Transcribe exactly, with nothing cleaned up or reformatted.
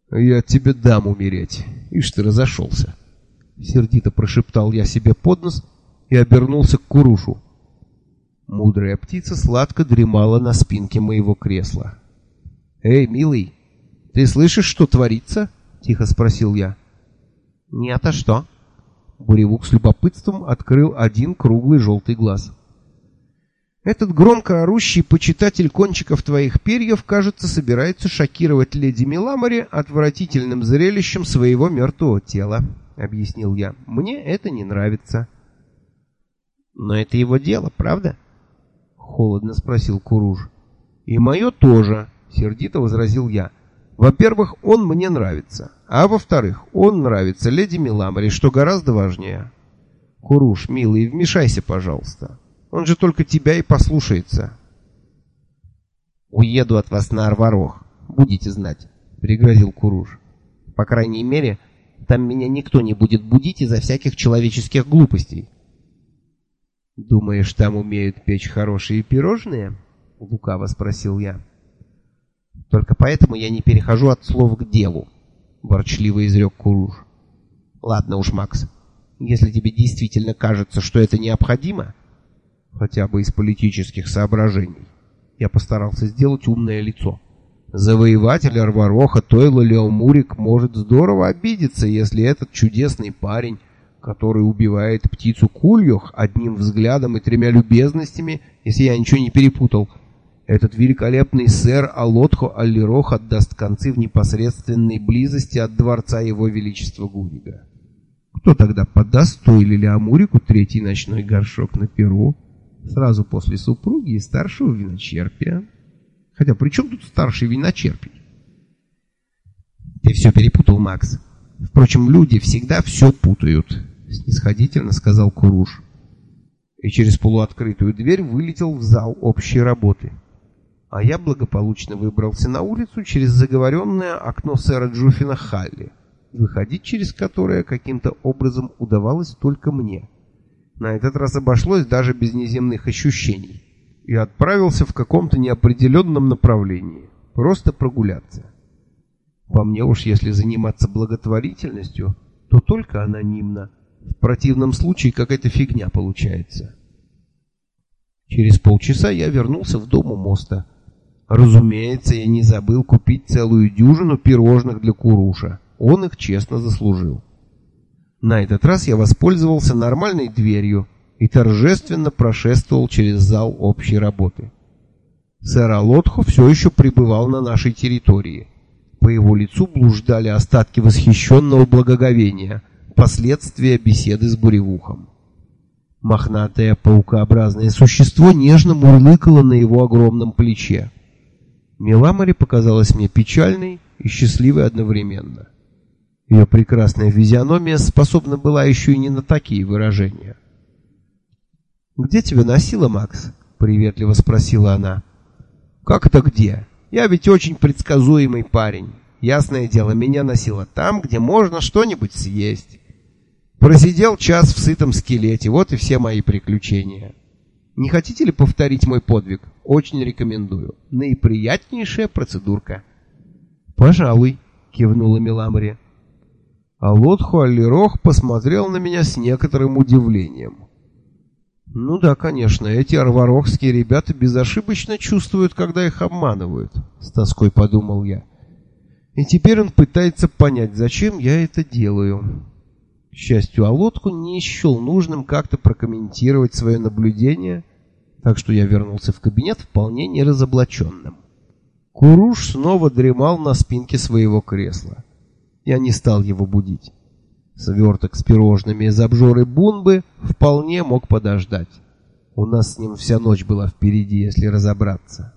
«Я тебе дам умереть. Ишь ты разошелся!» Сердито прошептал я себе под нос и обернулся к Курушу. Мудрая птица сладко дремала на спинке моего кресла. «Эй, милый, ты слышишь, что творится?» — тихо спросил я. «Нет, а что?» Буревук с любопытством открыл один круглый желтый глаз. «Этот громко орущий почитатель кончиков твоих перьев, кажется, собирается шокировать леди Миламори отвратительным зрелищем своего мертвого тела», — объяснил я. «Мне это не нравится». «Но это его дело, правда?» — холодно спросил Куруш. «И мое тоже», — сердито возразил я. «Во-первых, он мне нравится, а во-вторых, он нравится леди Миламори, что гораздо важнее. Куруш, милый, вмешайся, пожалуйста. Он же только тебя и послушается». «Уеду от вас на Арварох, будете знать», — пригрозил Куруш. «По крайней мере, там меня никто не будет будить из-за всяких человеческих глупостей». «Думаешь, там умеют печь хорошие пирожные?» — лукаво спросил я. «Только поэтому я не перехожу от слов к делу», — ворчливо изрек Куруш. «Ладно уж, Макс, если тебе действительно кажется, что это необходимо, хотя бы из политических соображений», я постарался сделать умное лицо. «Завоеватель Арвароха Тойло Леомурик может здорово обидеться, если этот чудесный парень, который убивает птицу Кульёх одним взглядом и тремя любезностями, если я ничего не перепутал, этот великолепный сэр Алотхо Аллирох отдаст концы в непосредственной близости от дворца его величества Гурига. Кто тогда подаст Тойло Леомурику третий ночной горшок на перу, сразу после супруги и старшего виночерпия? Хотя при чем тут старший виночерпий?» «Ты все перепутал, Макс. Впрочем, люди всегда все путают», — снисходительно сказал Куруш. И через полуоткрытую дверь вылетел в зал общей работы. А я благополучно выбрался на улицу через заговоренное окно сэра Джуффина Халли, выходить через которое каким-то образом удавалось только мне. На этот раз обошлось даже без неземных ощущений. И отправился в каком-то неопределенном направлении. Просто прогуляться. По мне уж, если заниматься благотворительностью, то только анонимно. В противном случае какая-то фигня получается. Через полчаса я вернулся в дом у моста. Разумеется, я не забыл купить целую дюжину пирожных для Куруша. Он их честно заслужил. На этот раз я воспользовался нормальной дверью и торжественно прошествовал через зал общей работы. Сэр Алотхо все еще пребывал на нашей территории. По его лицу блуждали остатки восхищенного благоговения, последствия беседы с Буревухом. Мохнатое паукообразное существо нежно мурлыкало на его огромном плече. Миламори показалась мне печальной и счастливой одновременно. Ее прекрасная физиономия способна была еще и не на такие выражения. «Где тебя носило, Макс?» — приветливо спросила она. «Как это где? Я ведь очень предсказуемый парень. Ясное дело, меня носило там, где можно что-нибудь съесть. Просидел час в сытом скелете, вот и все мои приключения. Не хотите ли повторить мой подвиг? Очень рекомендую. Наиприятнейшая процедурка». «Пожалуй», — кивнула Миламори. Алотхо Аллирох посмотрел на меня с некоторым удивлением. «Ну да, конечно, эти арварохские ребята безошибочно чувствуют, когда их обманывают», — с тоской подумал я. И теперь он пытается понять, зачем я это делаю. К счастью, Алотхо не счел нужным как-то прокомментировать свое наблюдение, так что я вернулся в кабинет вполне неразоблаченным. Куруш снова дремал на спинке своего кресла. Я не стал его будить. Сверток с пирожными из обжоры Бунбы вполне мог подождать. У нас с ним вся ночь была впереди, если разобраться.